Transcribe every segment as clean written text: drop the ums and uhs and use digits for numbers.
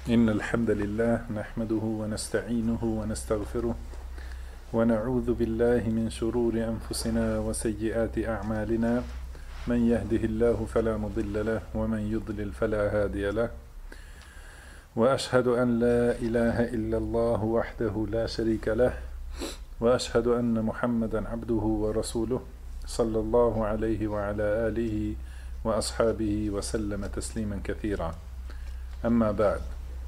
إن الحمد لله نحمده ونستعينه ونستغفره ونعوذ بالله من شرور أنفسنا وسيئات أعمالنا من يهده الله فلا مضل له ومن يضلل فلا هادي له وأشهد أن لا إله إلا الله وحده لا شريك له وأشهد أن محمدا عبده ورسوله صلى الله عليه وعلى آله وأصحابه وسلم تسليما كثيرا أما بعد.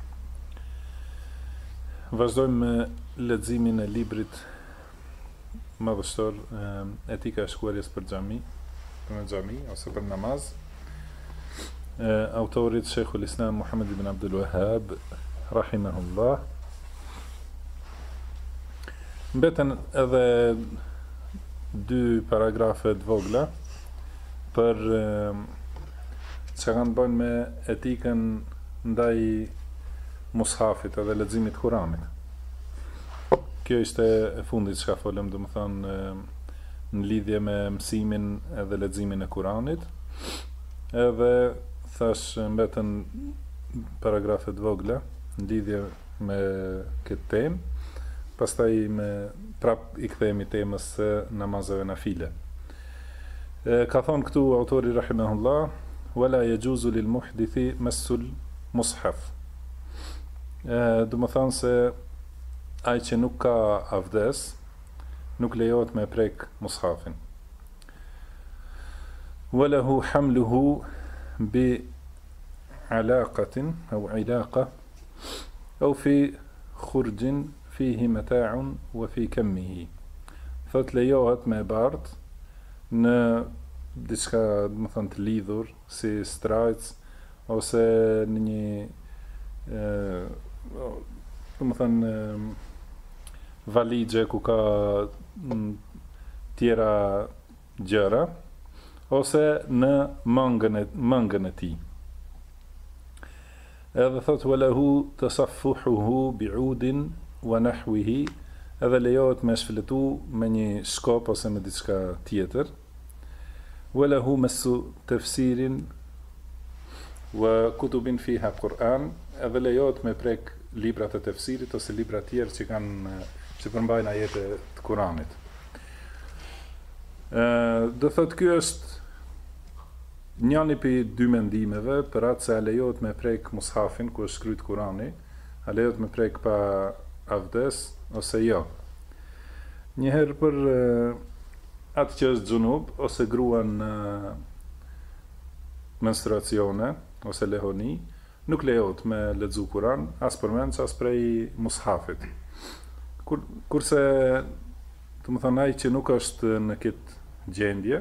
Vazhdojmë me leximin e librit madhështor Etika e shkuarjes për xhami, në xhami ose për namaz, autorit Sheikhul Islam Muhammad ibn Abdul Wahhab rahimahullah. Mbeten edhe dy paragrafe të vogla për çka kanë bën me etikën ndaj mushafit edhe leximit të Kuranit. Kjo ishte e fundit çka folëm, domethënë në lidhje me mësimin edhe leximin e Kuranit. Edhe thash mbeten paragrafe të vogla në lidhje me këtë temë. Pastaj prap i kthehemi temës së namazeve nafile. Ka thonë këtu autori rahimahullah, wala yajuzu lil muhdithi massul mushaf. Do më thanë se ai që nuk ka avdes nuk lejohet me prek mushafin. Walahu hamluhu bi alaqatin au ilaqa au fi khurjin fihi mata'un wa fi kammihi. Thot lejohet me bart në diçka, do më thënë, të lidhur si strajc ose në një do më thënë valigje ku ka tjera gjëra ose në mangën e tij. Edhe thot walahu tasaffuhuhu bi'udin wa nahwihi, edhe lejohet me shfletu me një shkop ose me diçka tjetër. Walahu masu tafsirin wa kutubin fiha Quran, edhe lejohet me prek librat e tefsirit ose libra tjerë që përmbajnë ajete të Kuranit. Do thot ky është njëri prej dy mendimeve për atë se a lejohet me prek mushafin ku është shkruajtur Kurani, a lejohet me prek pa avdes ose jo. Njëherë për atë që është xhunub ose grua në menstruacione ose lehoni, nuk lejohet me lexu Kur'an, as përmend as prej mushafit. Kurse, të më thënë, ai që nuk është në këtë gjendje,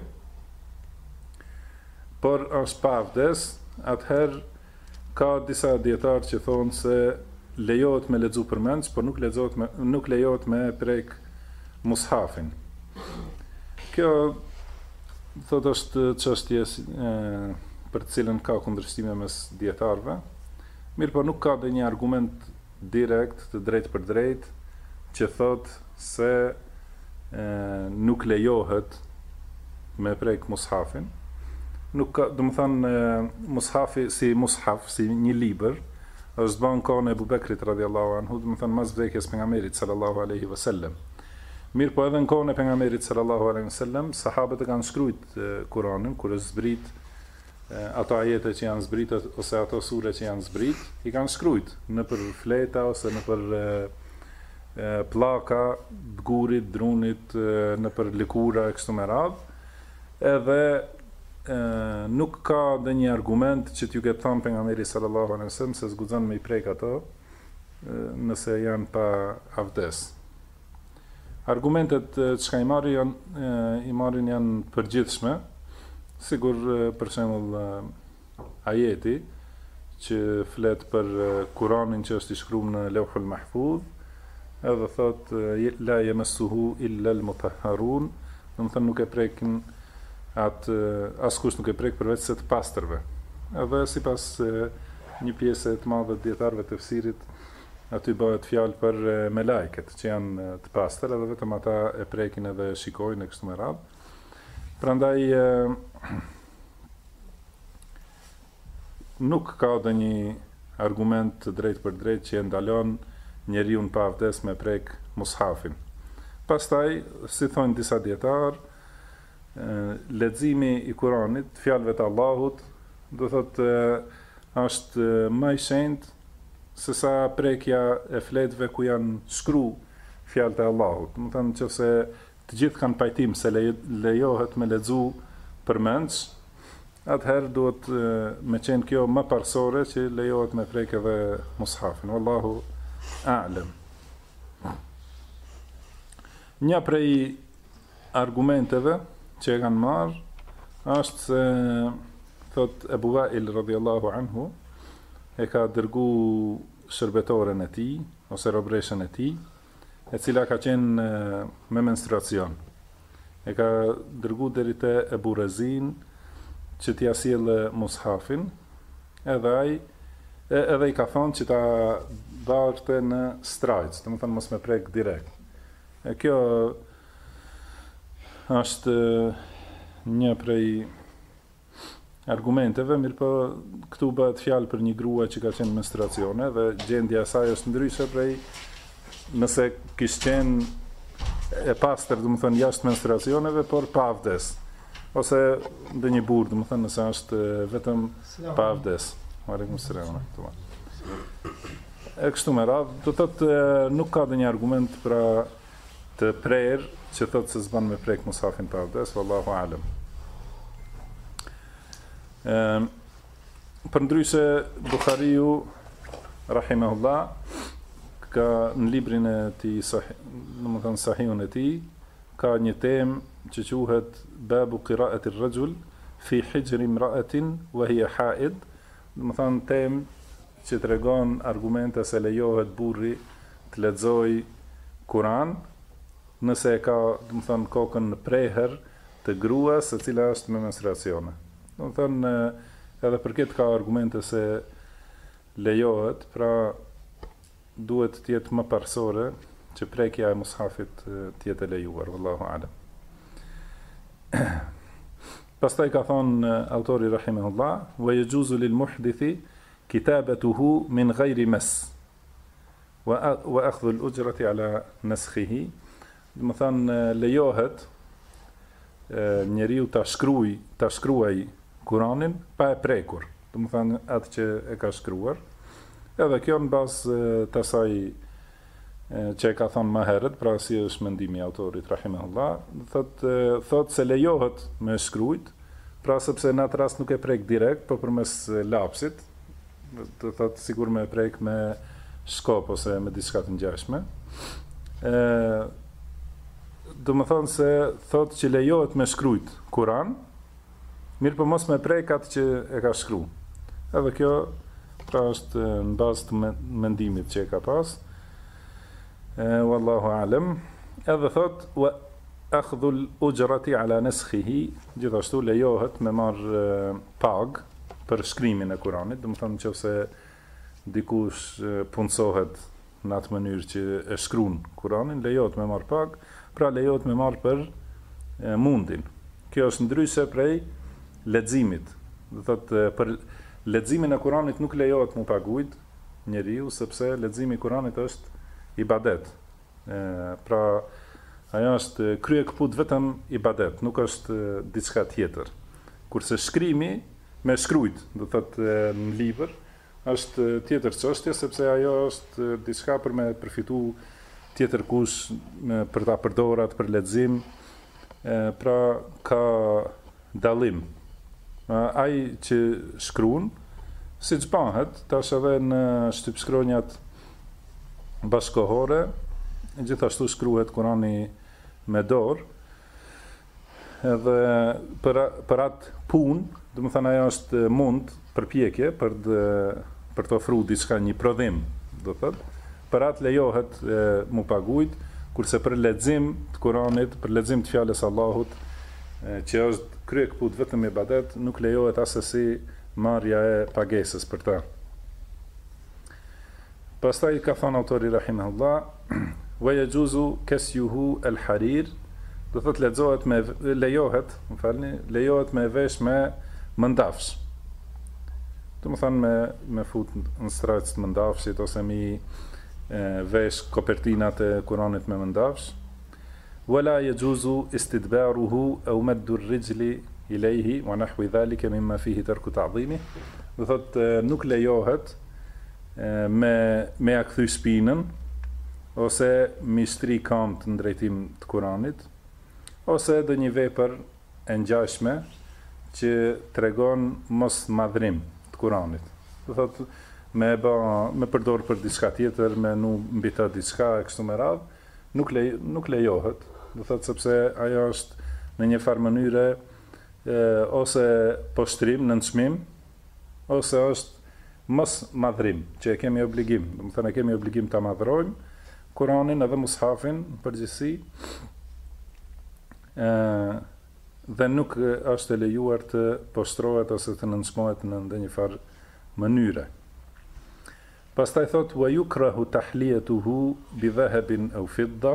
por është pa avdes, atëherë ka disa dietarë që thonë se lejohet me lexu përmend, por nuk lejohet me prek mushafin. Kjo thotë është çështje për të cilën ka kundërshtime mes dietarëve. Mirë, po nuk ka dhe një argument direkt, të drejt për drejt, që thot se nuk lejohet me prek mushafin. Nuk ka, do më thënë, mushafi si mushaf, si një libër, është banë kohën e Abu Bekrit radhiyallahu anhu, do më thënë mas vdekjes pejgamberit sallallahu alaihi wasallam. Mirë, po edhe në kohën e pejgamberit sallallahu alaihi wasallam, sahabët e kanë shkruajtur Kur'anin kur është zbrit, ato ajete që janë zbrit ose ato sure që janë zbrit, i kanë shkrujt në për fleta ose në për plaka, gurit, drunit, në për lëkura e kështu me radhë, edhe nuk ka dhe një argument që t'ju ketë thamë pejgamberi sallallahu alaihi wasallam se zguxon me i prek ato nëse janë pa avdes. Argumentet që i marrin janë përgjithshme. Sigur, për shembull, ajeti që flet për Kur'anin që është i shkruar në Lauhul Mahfuz, edhe thot la yamassuhu illa al-mutahharun, do të thënë nuk e prekin atë askush nuk e prek përveç se të pastërve. Edhe sipas një pjesë të madhe të dietarëve të tefsirit, aty bëhet fjalë për melajket që janë të pastër, edhe vetëm ata e prekin edhe shikojnë e kështu me radhë. Prandaj nuk ka dhe një argument të drejt për drejt që e ndalon njeriu pa abdes me prek mushafin. Pastaj, si thonë disa dietar, leximi i Kuranit, fjalëve të Allahut, do thotë është më i shenjtë se sa prekja e fletëve ku janë shkru fjalët e Allahut. Do të thënë nëse të gjithë kanë pajtim se lejohet me lexu përmendsh, atëherë duhet me qenë kjo më parsore që lejohet me prek edhe mushafin. Wallahu a'lem. Një prej argumenteve që e kanë marrë është se thot Ebu Wail radhiyallahu anhu e ka dërgu shërbetoren e tij ose robreshën e tij, e cila ka qenë me menstruacion. E ka dërgu deri te Ebu Rezin që t'ia sjellë mushafin, edhe i ka thonë që ta barte në strajc, do të thonë mos me prek direkt. E kjo është një prej argumenteve, mirë po këtu bëhet fjalë për një grua që ka qenë menstruacione dhe gjendja e saj është ndryshe prej nëse kishte qenë e pastër, do të thonë jashtë menstruacioneve, por pa abdes. Ose ndonjë burr, do të thonë nëse është vetëm pa abdes. Aleikum selam. E kështu me radhë, do thotë nuk ka ndonjë argument pra të prerë që thotë se s'ban me prek mushafin pa abdes, wallahu alem. Përndryshe Buhariu rahimahullah ka në librin e tij domethënë sahihun e tij ka një temë që quhet babu qira'ati ar-rajul fi hijr imra'atin wa hiya ha'id, domethënë temë që tregon argumente se lejohet burri të lexojë Kur'an nëse e ka, domethënë kokën në preher të gruas e cila është me menstruacione. Domethënë edhe për këtë ka argumente se lejohet, pra duhet të jetë më parsore që prekja e mushafit të jetë e lejuar, wallahu alem. Pastaj ka thonë autori rahimahullah, wa yajuzu lil muhdithi kitabatuhu min ghayri mas wa akhdhu al ujrati ala naskhihi. Do të thonë lejohet njeriu ta shkruaj Kur'anin pa e prekur. Do të thonë atë që e ka shkruar. Edhe kjo në bazë të asaj që e ka thonë më herët, pra si është mendimi i autorit rahimahullah, thot se lejohet me shkruajt, pra sepse në atë rast nuk e prek direkt, por përmes lapsit, do thot sigur me prek me shkop ose me diçka të ngjashme. Do më thonë se thot që lejohet me shkruajt Kur'an, mirë për mos me prek atë që e ka shkru. Edhe kjo pra është në bazë të mendimit që e ka pas. Wallahu alem. Edhe thot wa akhdhu al-ujrati ala naskhihi, gjithashtu lejohet me marr pag për shkrimin e Kuranit, do të thonë nëse dikush punësohet në atë mënyrë që e shkruan Kuranin, lejohet me marr pag, pra lejohet me marr për mundin. Kjo është ndryshe prej leximit. Do thotë për leximin e Kuranit nuk lejohet mu paguajt njeriu, sepse leximi i Kuranit është ibadet. Pra ajo është kryekput vetëm ibadet, nuk është diçka tjetër. Kurse shkrimi me shkruajt, do thotë në libër, është tjetër çështje, sepse ajo është diçka për me përfitu tjetër kush për ta përdorat për lexim, pra ka dallim. Ai që shkruan, siç bëhet tash edhe në shtypshkronjat bashkohore, gjithashtu shkruhet Kurani me dorë, edhe për atë punë, do të thënë ajo është mund përpjekje për të ofruar diçka, një prodhim, do thotë, për atë lejohet mu paguajt, kurse për lexim të Kuranit, për lexim të fjalës Allahut, që është kryekput vetëm ibadet, nuk lejohet asesi marrja e pagesës për ta. Pastaj ka thënë autori rahimahullah, wa yajuzu kasyuhu al-harir, do thotë lejohet me vesh me mëndafsh. Do më thënë me fut në strajc të mëndafshit, ose mi vesh kopertinat e Kuranit me mëndafsh. Wala yajuzu istidbaruhu aw maddu ar-rijli ilayhi wa nahwi dhalika mimma fihi tarku ta'dhimi. Do thot nuk lejohet me ja kthy shpinën ose mi shtri këmbët në drejtim të Kuranit, ose do një vepër e ngjashme që tregon mos madhrim të Kuranit. Do thot me përdor për diçka tjetër, me mbi të diçka e kështu me radhë, nuk lejohet. Do thot sepse ajo është në një farë mënyre ose poshtrim, nënçmim, ose është mos madhrim, që e kemi obligim. Do të thënë kemi obligim ta madhrojmë Kuranin edhe mushafin në përgjithësi. Dhe nuk është e lejuar të poshtrohet ose të nënçmohet në ndonjë farë mënyre. Pastaj thot wa yukrahu tahliyatuhu bi dhahabin aw fidda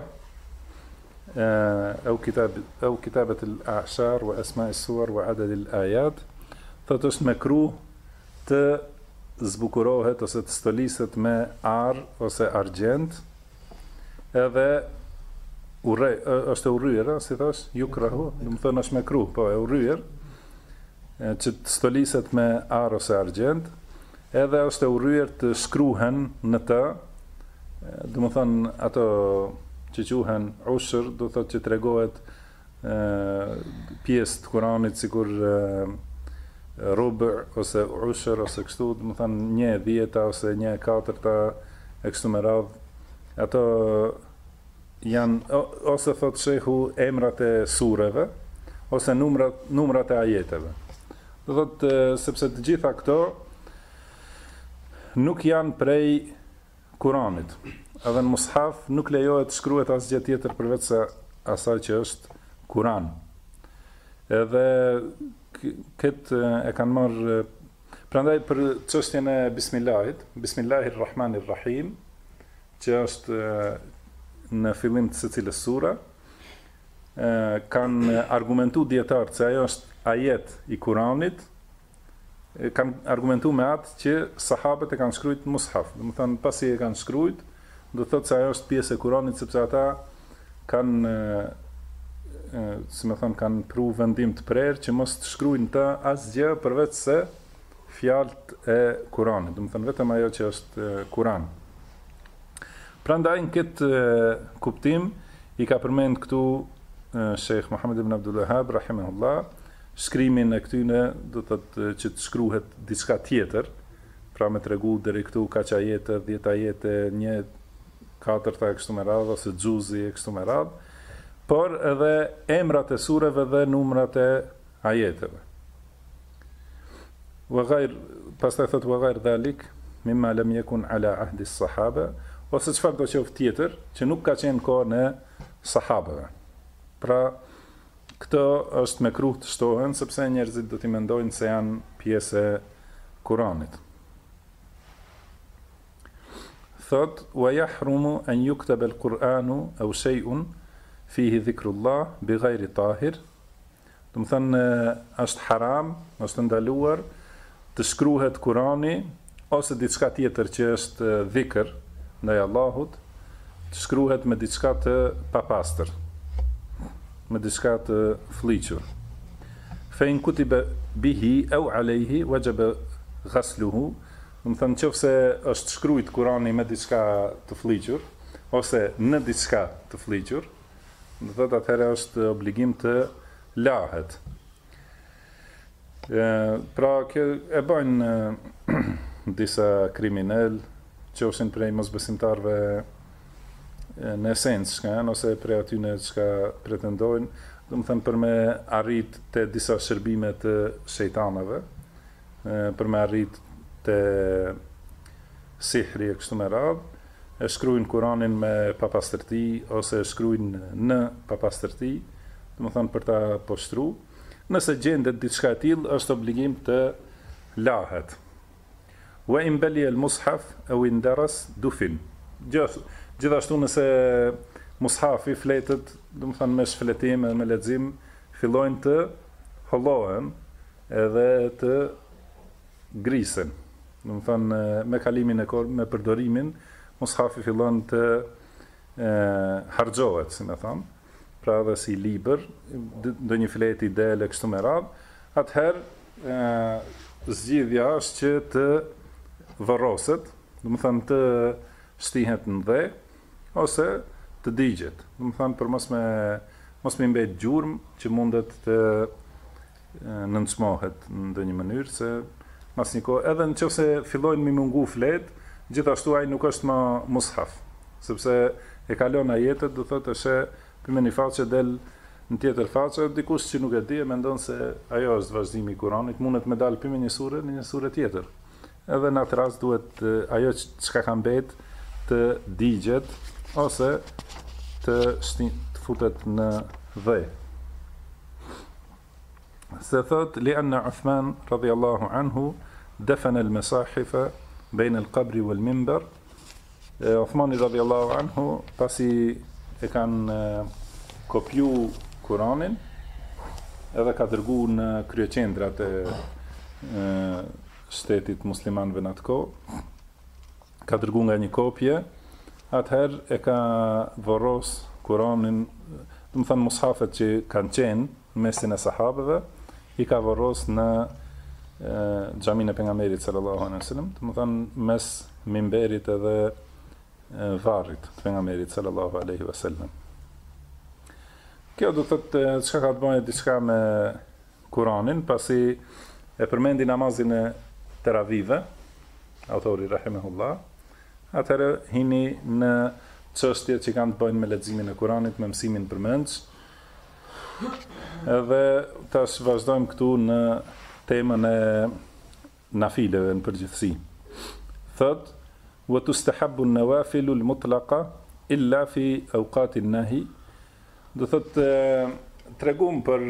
aw kitabat al-a'shar wa asma' as-suwar wa adad al-ayat. Thot është makruh të zbukurohet ose të stoliset me ar ose argjend, edhe është e urryer, si thash, yukrahu, do të thonë është makruh, po e urryer, që të stoliset me ar ose argjend, edhe është e urryer të shkruhen në të, do të thonë ato që quhen ushr, do të thotë që tregohet pjesë të Kuranit sikur rubë ose ushr ose kështu, do të thonë 1/10 ose 1/4 e kështu me radhë. Ato janë ose thot shehu emrat e sureve ose numrat e ajeteve. Do thot sepse të gjitha këto nuk janë prej Kuranit. Edhe në mushaf nuk lejohet shkruhet asgjë tjetër përveç se asaj që është Kuran. Edhe këtë e kanë marrë, prandaj për çështjen e bismillahit, Bismillahirrahmanirrahim, që është në fillim të secilës sure, kanë argumentu dietarët se ajo është ajet i Kuranit, kanë argumentu me atë që sahabët e kanë shkruajt mushaf. Do të thonë pasi e kanë shkruajt, do thotë se ajo është pjesë e Kuranit, sepse ata kanë si më thon, kanë pru vendim të prerë që mos të shkruajnë të asgjë përveç se fjalët e Kuranit. Do të thonë vetëm ajo që është Kuran. Prandaj në këtë kuptim i ka përmend këtu Sheikh Muhammad ibn Abdul Wahhab rahimahullah shkrimin e këtyne, do thotë që të shkruhet diçka tjetër, pra me tregu deri këtu kaq ajete, 10 ajete, 1/4 e kështu me radhë ose xhuzi e kështu me radhë, por edhe emrat e sureve dhe numrat e ajeteve. Wa ghayr, pastaj thot wa ghayr dhalik mimma lam yakun ala ahdi as-sahaba, ose çfarë do qoftë tjetër që nuk ka qenë kohën e sahabëve. Pra këto është mekruh të shtohen sepse njerëzit do t'i mendojnë se janë pjesë e Kuranit. Thot wa yahrumu an yuktaba al-Qur'anu aw shay'un fihi dhikrullah bi ghayri tahir. Do të thënë është haram, është ndaluar të shkruhet Kurani ose diçka tjetër që është dhikr ndaj Allahut, të shkruhet me diçka të papastër, me diçka të fliqur. Fa in kutiba bihi aw alayhi wajaba ghasluhu. Do të thënë nëse është shkruajt Kurani me diçka të fliqur ose në diçka të fliqur, do thotë atëherë është obligim të lahet. Pra kjo e bajnë disa kriminal, qofshin prej mosbesimtarve në esencë shka janë, ose prej atyne që pretendojnë, do të thënë për me arrit të disa shërbime të shejtanëve, për me arrit të sihri e kështu me radhë, e shkruajnë Kuranin me papastërti ose e shkruajnë në papastërti, do të thënë për ta poshtru. Nëse gjendet diçka e tillë, është obligim të lahet. Wa in bali al-mushaf aw indaras dufin. Gjithashtu nëse mushafi fletet, do të thënë me shfletim e me lexim, fillojnë të hollohen edhe të grisen. Do të thonë me kalimin e kohës, me përdorimin, mushafi fillon të harxhohet, si më thon, pra edhe si libër, ndonjë fleti dele kështu me radhë, atëherë zgjidhja është që të varroset, do të thonë të shtihet në dhe ose të digjet. Do të thonë për mos me mbet gjurmë që mundet të nënçmohet në ndonjë mënyrë, se mas një kohë, edhe nëse fillojnë me mungu flet, gjithashtu ai nuk është më mushaf, sepse e kalon ajetet, do thotë se për një faqe del në tjetër faqe, dikush që nuk e di e mendon se ajo është vazhdimi i Kuranit, mundet me dalë për një sure në një sure tjetër. Edhe në atë rast duhet ajo çka ka mbet të digjet ose të futet në dhe. Se thot li anna Uthman radhiyallahu anhu defana al-masahifa baina al-qabri wal-minbar. Uthmani radhiyallahu anhu pasi e kanë kopju Kuranin edhe ka dërguar në kryeqendrat e shtetit muslimanëve në atë kohë, ka dërguar nga një kopje, atëherë e ka varros Kuranin, do të thënë mushafet që kanë qenë në mesin e sahabëve, i ka varros në xhamin e pejgamberit sallallahu alaihi wasallam, do të thënë mes mimberit edhe varrit të pejgamberit sallallahu alaihi wasallam. Kjo do të thotë çka ka të bëjë diçka me Kuranin, pasi e përmendi namazin e teravive, autori rahimahullah, atëherë hini në çështje që kanë të bëjnë me leximin e Kuranit, me mësimin përmendës. Edhe tash vazhdojmë këtu në temën e nafileve në përgjithësi. Thot: "Wa tustahabbu an-nawafilu al-mutlaqa illa fi awqati an-nahi." Do thot tregum për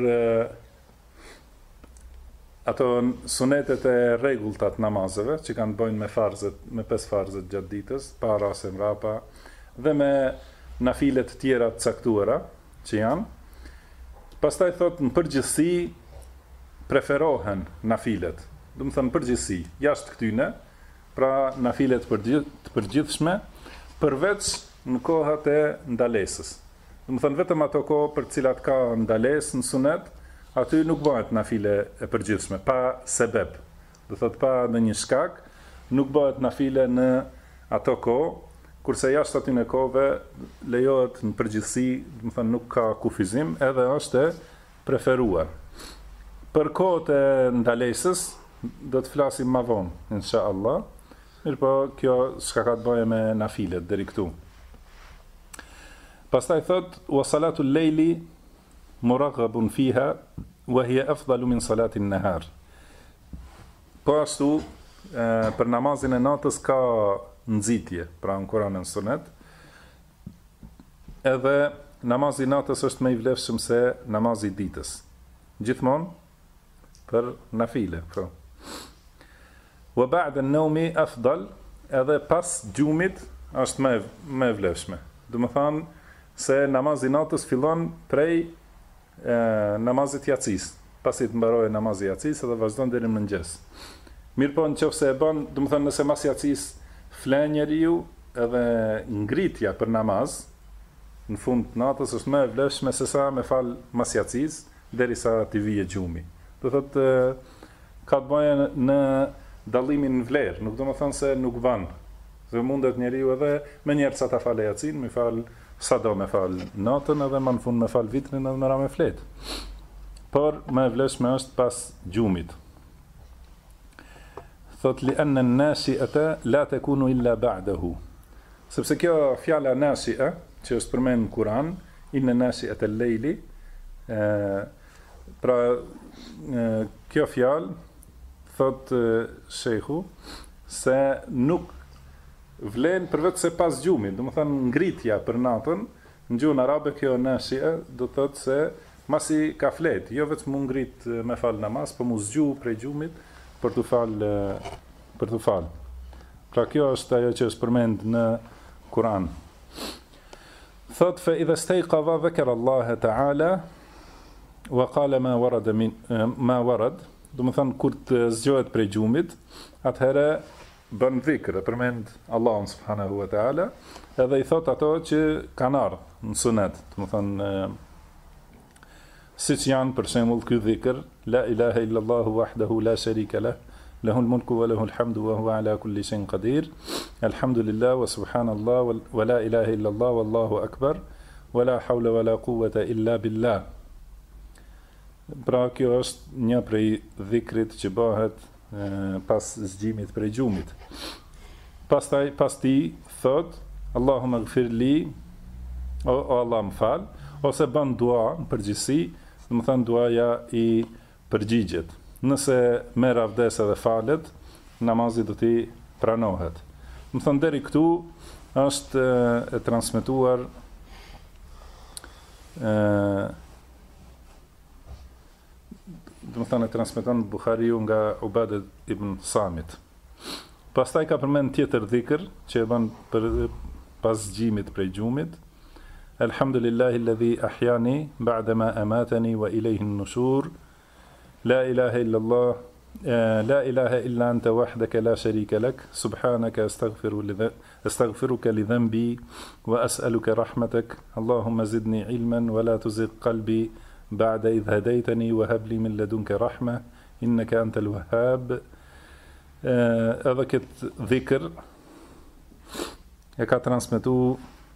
ato sunetet e rregullta të namazeve që kanë bëjnë me farzet, me 5 farzet gjatë ditës, para ose mrapa, dhe me nafilet tjera të caktuara që janë. Pastaj thot në përgjithësi preferohen nafilet. Do të thënë përgjithësi, jashtë këtyne, pra nafilet të përgjithshme, përveç në kohat e ndalesës. Do të thënë vetëm ato kohë për të cilat ka ndalesë në sunet, aty nuk bëhet nafile e përgjithshme, pa sebeb. Do thot pa ndonjë shkak, nuk bëhet nafile në ato kohë, kurse jashtë aty në kohëve lejohet në përgjithësi, do të thënë nuk ka kufizim, edhe është e preferuar. Për kohët e ndalesës do të flasim më vonë, inshallah. Mirpo kjo çka ka të bëjë me nafilet deri këtu. Pastaj thot: "Wa salatu al-layli muraghabun fiha wa hiya afdalu min salati an-nahar." Po ashtu për namazin e natës ka nxitje, pra në Kur'an e Sunet. Edhe namazi i natës është më i vlefshëm se namazi i ditës. Gjithmonë për nafile, po. Wa ba'da an-nawmi afdal, edhe pas gjumit është më e vlefshme. Do të thonë se namazi i natës fillon prej namazit jacis, pasi të mbarojë namazi i jacis edhe vazhdon deri në mëngjes. Mirpo nëse e bën, do të thonë nëse mas jacis flen njeriu, edhe ngritja për namaz në fund të natës është më e vlefshme se sa me fal mas jacis derisa të vijë gjumi. Do thotë ka të bëjë në dallimin në vlerë, nuk do të thonë se nuk van. Se mundet njeriu edhe me njerë sa ta falë jacin, me fal sa do me fal natën edhe më në fund me fal vitrin edhe me ra me flet. Por më e vlefshme është pas gjumit. Thot li anna an-nasi'ata la takunu illa ba'dahu. Sepse kjo fjala nasi'a që është përmend në Kur'an, inna nasi'ata al-layli, pra kjo fjalë thot shehu se nuk vlen përveç se pas gjumit, do të thënë ngritja për natën, në gjuhën arabe kjo nashia do të thotë se masi ka flet, jo vetëm mu ngrit me fal namaz, por mu zgju prej gjumit për të fal. Pra kjo është ajo që është përmend në Kur'an. Thot fa idha stayqadha dhakara Allah ta'ala wa qala ma warad do më thënë kur të zgjohet prej gjumit, atëherë bën dhikr, përmend Allahun subhanahu wa taala, edhe i thot ato që kanë ardhur në sunet, do më thënë siç janë për shembull ky dhikr, la ilaha illa Allahu wahdahu la sharika lah, lahul mulku wa lahul hamdu wa huwa ala kulli shay'in qadir, alhamdulillah wa subhanallah wa la ilaha illa Allah wallahu akbar, wa la hawla wa la quwwata illa billah. Pra kjo është një prej dhikrit që bëhet pas zgjimit prej gjumit. Pas ti thot Allahumma ighfir li, o Allah më fal, ose bën dua në përgjithësi, do të thënë duaja i përgjigjet. Nëse merr avdes edhe falet, namazi do t'i pranohet. Do të thënë deri këtu është e transmetuar do të thënë transmeton Buhariu nga Ubade ibn Samit. Pastaj ka përmend tjetër dhikr që e bën për pas zgjimit prej gjumit. Alhamdulillahi alladhi ahyani ba'da ma amatani wa ilayhi an-nushur. La ilaha illa Allah, la ilaha illa anta wahdaka la sharika lak, subhanaka astaghfiruka li dhanbi wa as'aluka rahmatak. Allahumma zidni ilman wa la tuzigh qalbi ba'da idh hadaytani wa hab li min ladunka rahma innaka antal wahhab. Edhe këtë dhikr e ka transmetuar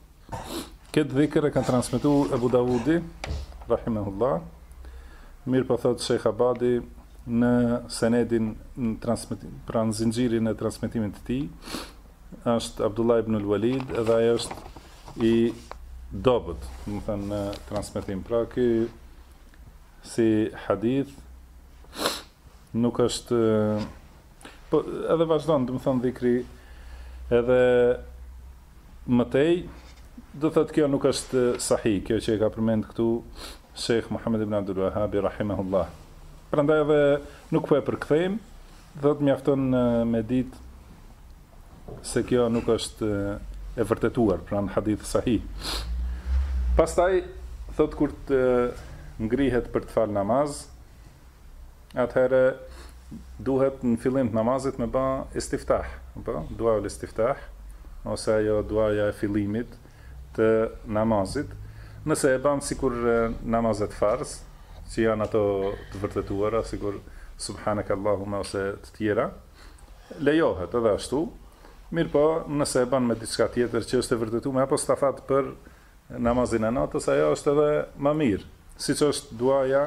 Abu Dawudi rahimahullah. Mirë po thot Sheikh Abadi në senedin në transmetim, pra në zinxhirin e transmetimit të tij është Abdullah ibn al-Walid, edhe ai është i dobët, do të thënë në transmetim. Pra ky si hadith nuk është, po edhe vazhdon, do të thënë dhikri edhe mëtej, do thot kjo nuk është sahih, kjo që e ka përmend këtu Sheikh Muhammad ibn Abdul Wahhab rahimahullah. Prandaj edhe nuk po e përkthejmë, thot mjafton me ditë se kjo nuk është e vërtetuar, pra në hadith sahih. Pastaj thot kur të ngrihet për të fal namaz, atëherë duhet në fillim të namazit me bë istiftah, po, dua ul istiftah, ose ajo duaja e fillimit të namazit. Nëse e bën sikur namazet farz, që janë ato të vërtetuara, sikur subhanaka Allahumma ose të tjera, lejohet edhe ashtu. Mirë po, nëse e bën me diçka tjetër që është e vërtetuar apo stafat për namazin e natës, ajo është edhe më mirë. Siç është duaja,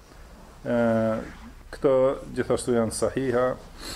këto gjithashtu janë sahiha.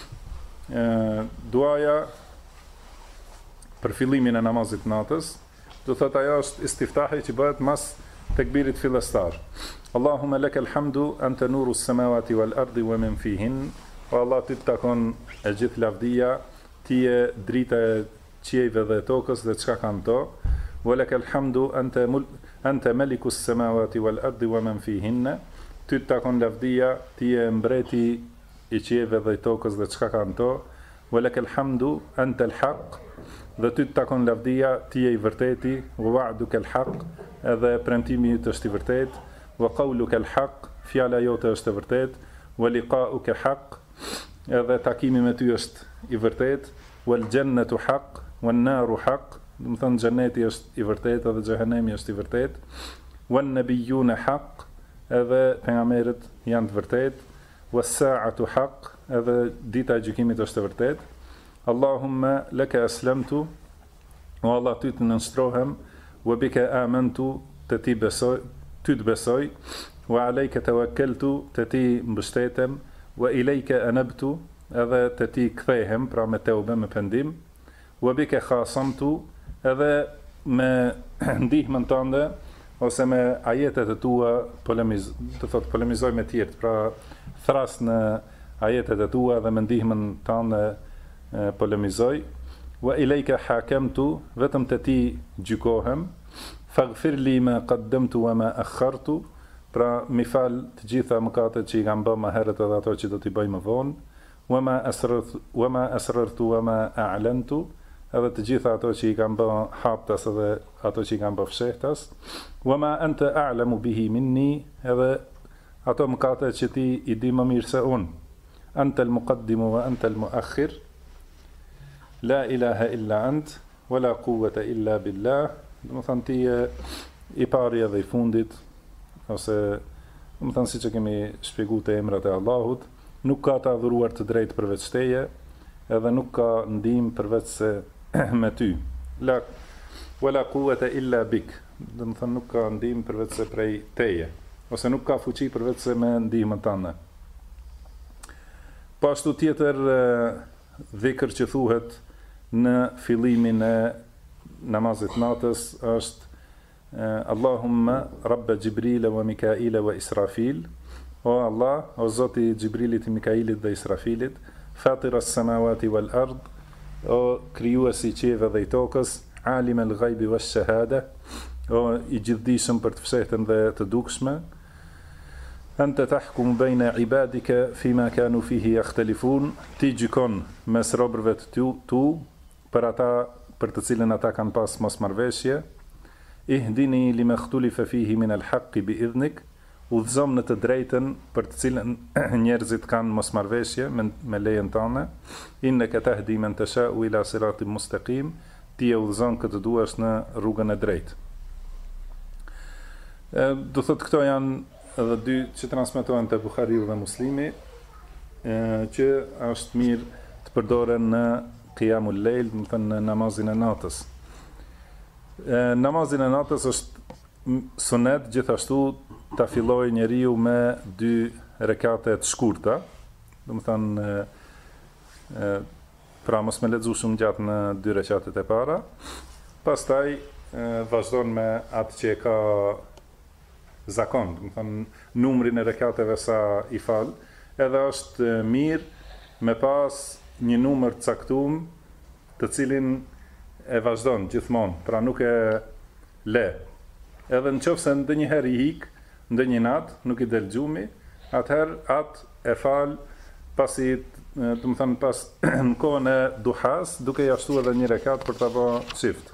Duaja për fillimin e namazit natës, do thot ajo është istiftahi që bëhet mas tekbirit fillestar. Allahumma lakal hamdu anta nuru s-samawati wal ardi wa man fihin. O Allah, ty të takon e gjithë lavdia, ti je drita e qiejve dhe tokës dhe çka kanë to. Wa lakal hamdu anta maliku s-samawati wal ardi wa man fihin. Ty të takon lavdia, ti je mbreti i qiejve dhe tokës dhe çka kanë to. Wa lakal hamdu anta al-haq. Dhe ty të takon lavdia, ti je i vërteti, wa wa'duka al-haq, edhe premtimi yt është i vërtet, wa qawluka al-haq, fjala jote është e vërtet, wa liqa'uka haq, edhe takimi me ty është i vërtet, wal jannatu haq, wan naru haq, do të thënë xheneti është i vërtet edhe xhehenemi është i vërtet, wan nabiyuna haq, edhe pejgamberët janë të vërtet, was sa'atu haq, edhe dita e gjykimit është e vërtet. Allahumma laka aslamtu, o Allah, ty të nënshtrohem, wa bika amantu, të ti besoj, ty të besoj, wa alejka tawakkaltu, të ti mbështetem, wa ilejka anabtu, edhe të ti kthehem, pra me teube, me pendim, wa bika khasamtu, edhe me ndihmën tënde, ose me ajetet e tua polemizoj me tjertë, pra thras në ajetet e tua dhe me ndihmën tënde polemizoj. Wa ilejka hakamtu, vetëm të ti gjykohem, faghfir li ma qaddamtu wa ma akhartu, pra mi fal të gjitha mëkatet që i kam bërë më herët edhe ato që do t'i bëj më vonë, wa ma asrartu wa ma a'lantu, edhe të gjitha ato që i kam bërë haptas edhe ato që i kam bërë fshehtas, wa ma anta a'lamu bihi minni, edhe ato mëkatet që ti i di më mirë se unë. anta al-muqaddimu wa anta al-muakhir, la ilaha illa ant, wala quwwata illa billah. Do të thonë ti i pari edhe i fundit, ose do të thonë siç e kemi shpjeguar te emrat e Allahut, nuk ka të adhuruar të drejtë përveç teje, edhe nuk ka ndihmë përveç se me ty. La wala quwwata illa bik. Do të thonë nuk ka ndihmë përveç se prej teje, ose nuk ka fuqi përveç se me ndihmën tënde. Po ashtu tjetër dhikr që thuhet në fillimin e namazit natës është Allahumma rabba Jibril wa Mikail wa Israfil. O Allah, o Zoti Jibrilit, Mikailit dhe Israfilit, fatir as-samawati wal ard, o krijuesi i qiellve dhe i tokës, alim al-ghaibi wash-shahada, o i gjithdijshëm për të fshehtën dhe të dukshme. Anta tahkum baina ibadika fima kanu fihi yakhtalifun, ti gjykon mes robërve të tu për ata për të cilën ata kanë pas mosmarrveshje. Ihdini lima ikhtulifa fihi min al-haqqi bi idhnik, udhëzom në të drejtën për të cilën njerëzit kanë mosmarrveshje me lejen tënde. Innaka tahdi man tasha'u ila siratin mustaqim, ti e udhëzon këtë duash në rrugën e drejtë. Do thotë këto janë edhe dy që transmetohen te Buhariu dhe Muslimi, që është mirë të përdoren në qiyamul lejl, do të thënë në namazin e natës. Namazin e natës është sunet gjithashtu ta fillojë njeriu me 2 rekate të shkurta, do të thënë pra mos me lexu shumë gjatë në 2 rekatet e para, pastaj vazhdon me atë që e ka zakon, do të thënë numrin e rekateve sa i fal, edhe është mirë me pas një numër të caktuar të cilin e vazhdon gjithmonë, pra nuk e le. Edhe nëse ndonjëherë i hik, ndonjë natë nuk i del gjumi, atëherë atë e fal pasi, do të thënë pas në kohën e duhas, duke ia shtuar edhe një rekat për ta bërë çift.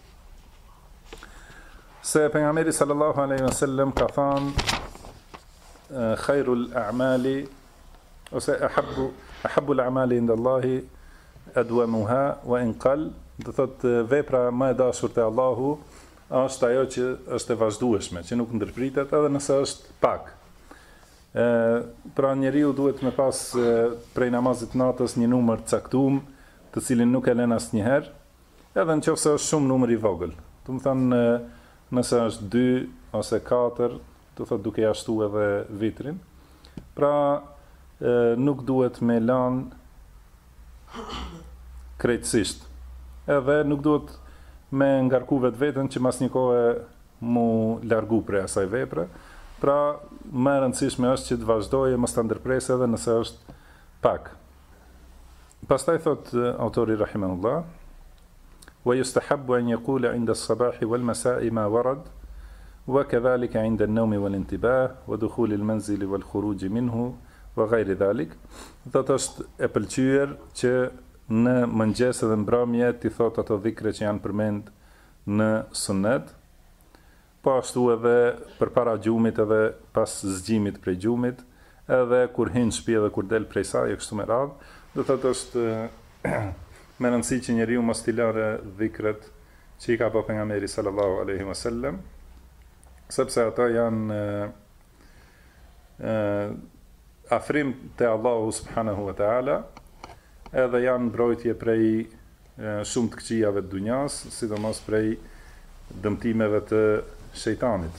Se pejgamberi sallallahu alaihi wasallam ka thënë khairul a'mali ose ahabbu al-a'mali inda Allahi adwamuha wa in qall, do thotë vepra më e dashur te Allahu është ajo që është e vazhdueshme, që nuk ndërpritet edhe nëse është pak. Pra njeriu duhet me pas prej namazit natës një numër të caktuar, të cilin nuk e lën asnjëherë, edhe nëse është shumë numër i vogël. Do të thonë nëse është 2 ose 4, do thotë duke ja shtuar edhe vitrin. Pra nuk duhet me lënë krejtësisht. Edhe nuk duhet me ngarku vetveten që mas një kohë mu largu prej asaj vepre. Pra më e rëndësishme është që të vazhdojë, mos ta ndërpresë edhe nëse është pak. Pastaj thot autori rahimahullah, wa yustahabbu an yaqula 'inda as-sabahi wal masa'i ma warad, wa kadhalika 'inda an-nawmi wal intibah wa dukhul al-manzil wal khuruj minhu wa ghayr dhalik. Do të është e pëlqyer që në mëngjes edhe mbrëmje ti thot ato dhikre që janë përmend në sunnet, po ashtu edhe përpara gjumit edhe pas zgjimit prej gjumit, edhe kur hyn në shtëpi edhe kur del prej saj e kështu me radhë. Do të thotë është me rëndësi që njeriu mos t'i lërë dhikret që i ka bërë pejgamberi sallallahu alaihi wasallam, sepse ata janë afrim te Allahu subhanahu wa taala, edhe janë mbrojtje prej shumë të këqijave të dunjas, sidomos prej dëmtimeve të shejtanit.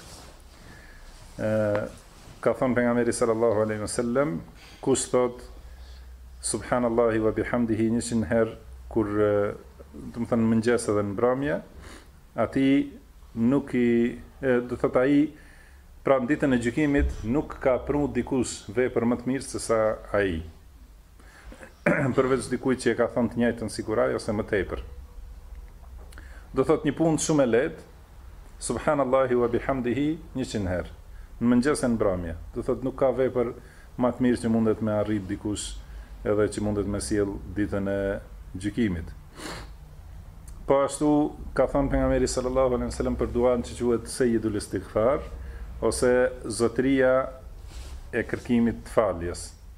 Ka thënë pejgamberi sallallahu alaihi wasallam, kush thot subhanallahi wa bihamdihi 100 herë kur do të thënë mëngjes edhe në mbrëmje, ati nuk i do thot ai pra në ditën e gjykimit nuk ka prur dikush vepër më të mirë se sa ai. Përveç dikujt që e ka thënë të njëjtën sikuraj ose më tepër. Do thot një punë shumë e lehtë, subhanallahi wa bihamdihi 100 herë. Në mëngjes e në mbrëmje. Do thot nuk ka vepër më të mirë që mundet me arrit dikush edhe që mundet me sjell ditën e gjykimit. Po ashtu ka thënë pejgamberi sallallahu alaihi wasallam për duan që quhet Sayyidul Istighfar ose zotëria e kërkimit të faljes.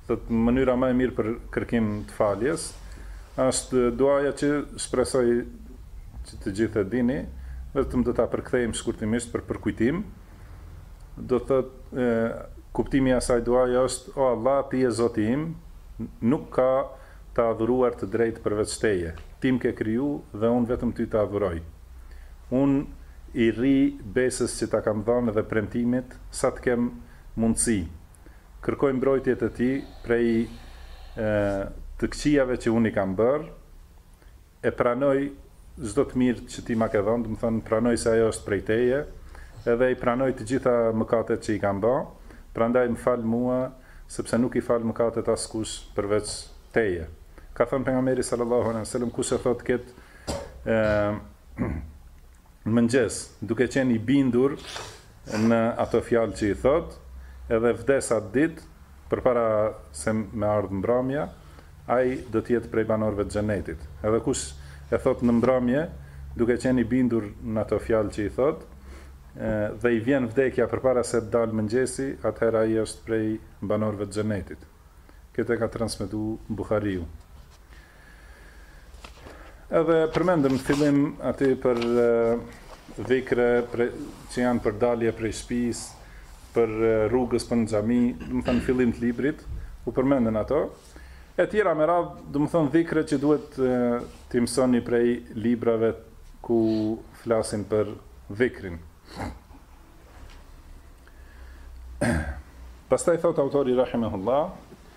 Thot mënyra më e mirë për kërkim të faljes është duaja që shpresoj që të gjithë e dini, vetëm do ta përkthejmë shkurtimisht për përkujtim. Do thot kuptimi i asaj duaje është: o Allah, ti je Zoti im, nuk ka të adhuruar të drejtë përveç teje. Ti më ke kriju dhe unë vetëm ty të adhuroj. Unë i rri besës që ta kam dhënë dhe premtimit sa të kem mundësi. Kërkoj mbrojtje të ti prej të këqijave që unë i kam bërë, e pranoj çdo të mirë që ti ma ke dhënë, do të thonë pranoj se ajo është prej teje, edhe i pranoj të gjitha mëkatet që i kam bërë, prandaj më fal mua, sepse nuk i fal mëkatet askush përveç teje. Ka thënë pejgamberi sallallahu alaihi wasallam, kush e thotë këtë mëngjes, duke qenë i bindur në ato fjalë që i thot, edhe vdes atë ditë përpara se me ardhë mbrëmja, ai do të jetë prej banorëve të xhenetit. Edhe kush e thot në mbrëmje, duke qenë i bindur në ato fjalë që i thot, dhe i vjen vdekja përpara se të dalë mëngjesi, atëherë ai është prej banorëve të xhenetit. Këtë e ka transmetuar Buhariu. Edhe përmendëm në fillim aty për dhikre që janë për dalje prej shtëpisë, për rrugës për në xhami, do të thënë fillim të librit, u përmenden ato. E tjera me radhë, do të thënë dhikre që duhet t'i mësoni prej librave ku flasin për dhikrin. Pastaj thot autori rahimahullah,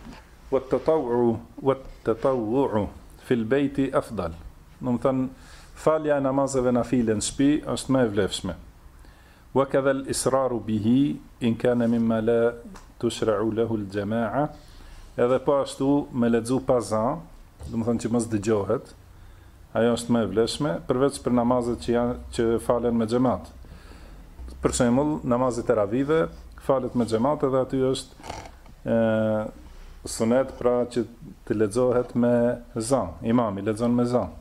wat-tatawwu'u fil bayti afdal. Do të thënë falja e namazeve nafile në shtëpi është më e vlefshme. Wa kadha al-israru bihi in kana mimma la tushra'u lahu al-jama'a. Edhe po ashtu me lexu pazan, do të thonë që mos dëgjohet, ajo është më e vlefshme, përveç për namazet që falen me xhamat. Për shembull, namazet e ravive falet me xhamat dhe aty është sunet pra që të lexohet me zan, imami lexon me zan.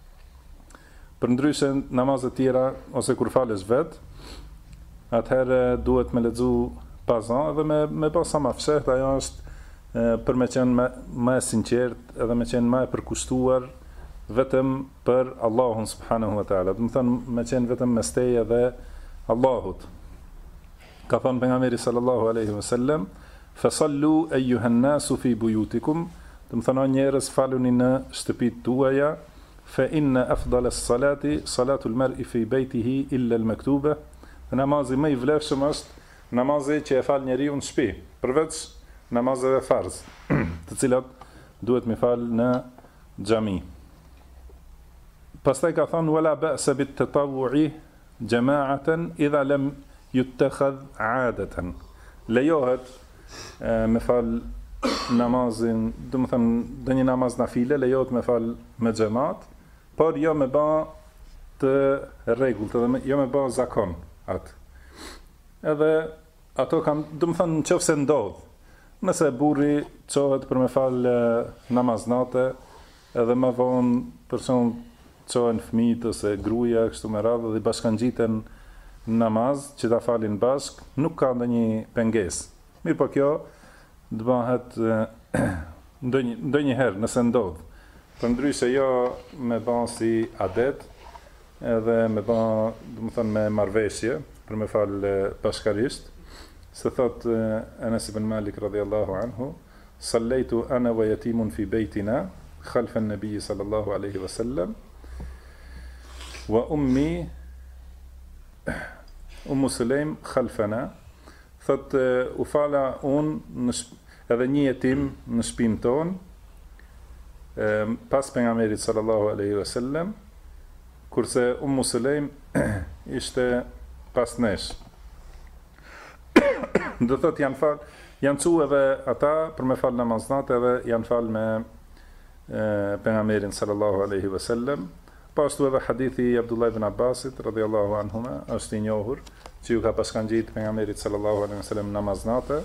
Përndryshe namazet tjera ose kur falesh vet, atëherë duhet me lexu pazan edhe me pas sa më fshehtë, ajo është për me qenë më e sinqert edhe me qenë më e përkushtuar vetëm për Allahun subhanahu wa taala. Do të thonë me qenë vetëm mes teje dhe Allahut. Ka thënë pejgamberi sallallahu alaihi wasallam, "Fasallu ayyuhan nasu fi buyutikum", do të thonë njerëz faluni në shtëpitë tuaja, fa inna afdala as-salati salatu al-mar'i fi baytihi illa al-maktuba. Namazi më i vlefshëm është namazi që e fal njeriu në shtëpi, përveç namazeve farz, të cilat duhet mi fal në xhami. Pastaj ka thënë wala ba'sa bit-tatawwu'i jama'atan idha lam yuttakhadh 'adatan. Lejohet me fal namazin, do të thënë ndonjë namaz nafile lejohet me fal me xhamat, por jo me bë të rregullt, edhe jo me bë zakon atë. Edhe ato kanë, do të thënë nëse ndodh, nëse burri çohet për me fal namaz natë, edhe më vonë për shembull çohen fëmijët ose gruaja kështu me radhë dhe bashkangjiten në namaz që ta falin bashk, nuk ka ndonjë pengesë. Mirë, po kjo do bëhet ndonjëherë nëse ndodh. Përndryshe jo me bën si adet, edhe me bën, do të thënë me marrëveshje për me fal bashkarisht. Se thot Anas ibn Malik radhiyallahu anhu, "Sallaitu ana wa yatimun fi baytina khalfa an-nabi sallallahu alaihi wasallam wa ummi Sulaim khalfana." Thot u fala unë edhe një jetim në shtëpinë tonë pas pejgamberit sallallahu alaihi wasallam, kurse Sulaim ishte pas nesh. Do thot janë çu edhe ata për me fal namaz natë edhe janë fal me pejgamberin sallallahu alaihi wasallam. Po ashtu edhe hadithi i Abdullah ibn Abbasit radhiyallahu anhuma është i njohur, që ju ka paskangjit pejgamberit sallallahu alaihi wasallam namaz natë,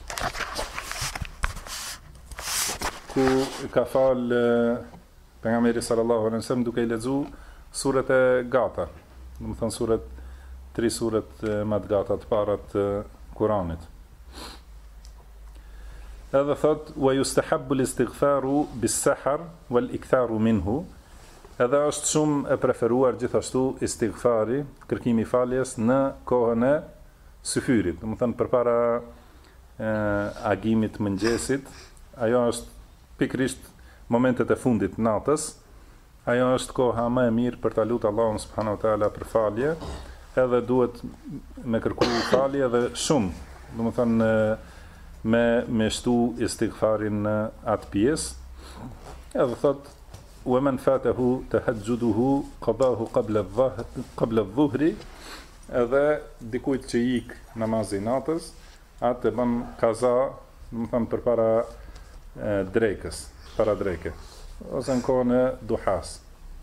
ku ka fal pejgamberi sallallahu alaihi wasallam duke i lexuar surat e gata, do të thënë tri surat më të gata të para të Kuranit. Edhe thot wa yustahabbu al-istighfaru bis-sahar wal-iktharu minhu. Edhe është shumë e preferuar gjithashtu istighfari, kërkimi i faljes në kohën e syfyrit, do të thënë përpara agimit mëngjesit. Ajo është pikrisht momentet e fundit natës. Ajo është koha më e mirë për ta lutur Allahun subhanahu wa taala për falje, edhe duhet me kërku falje edhe shumë, do të thënë me shtu istighfarin në atë pjesë. Edhe thot wa man fatahu tahajjuduhu qadahu qabla adh-dhuhri, edhe dikujt që ik namazi natës, atë e bën kaza, do të thënë përpara drekës, para dreke, ose në kohën e duhas.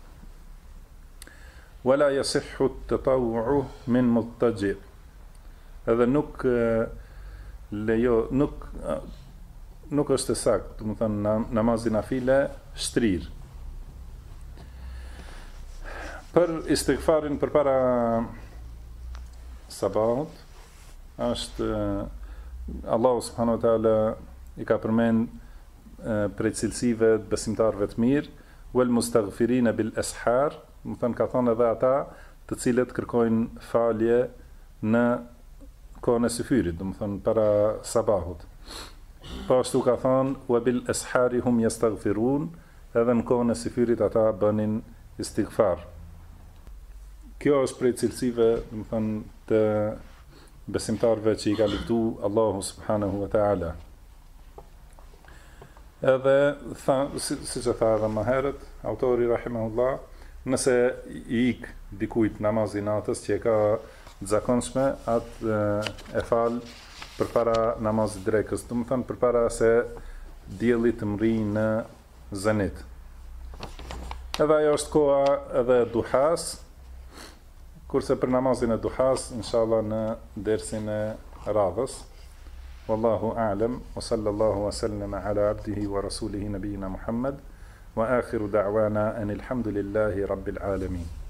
Wala yasihhu at-tatawwu min muttaji. Edhe nuk është e saktë, do të thënë namazi nafile shtrir. Për istighfarin përpara sabahut është Allahu subhanahu wa taala i ka përmend prej cilësive të besimtarëve të mirë, wal mustaghfirina bil ashar, do të thënë ka thonë edhe ata të cilët kërkojnë falje në kohën e syfyrit, do të thënë para sabahut. Po ashtu ka thonë wa bil ashari hum yastaghfirun, edhe në kohën e syfyrit ata bënin istighfar. Kjo është prej cilësive, do të thënë, të besimtarëve që i ka luftu Allahu subhanahu wa taala. Edhe siç e tha edhe më herët, autori rahimahullah, nëse i ik dikujt namazi natës që e ka të zakonshme, atë e fal përpara namazit drekës, do të thënë përpara se dielli të mrijë në zenit. Edhe ajo është koha edhe duhas, kurse për namazin e duhas, inshallah në dersin e radhës. Wallahu a'lam, wa sallallahu wa sallama ala abdihi wa rasulihi nabiyina Muhammad, wa akhiru da'wana anil hamdulillahi rabbil alamin.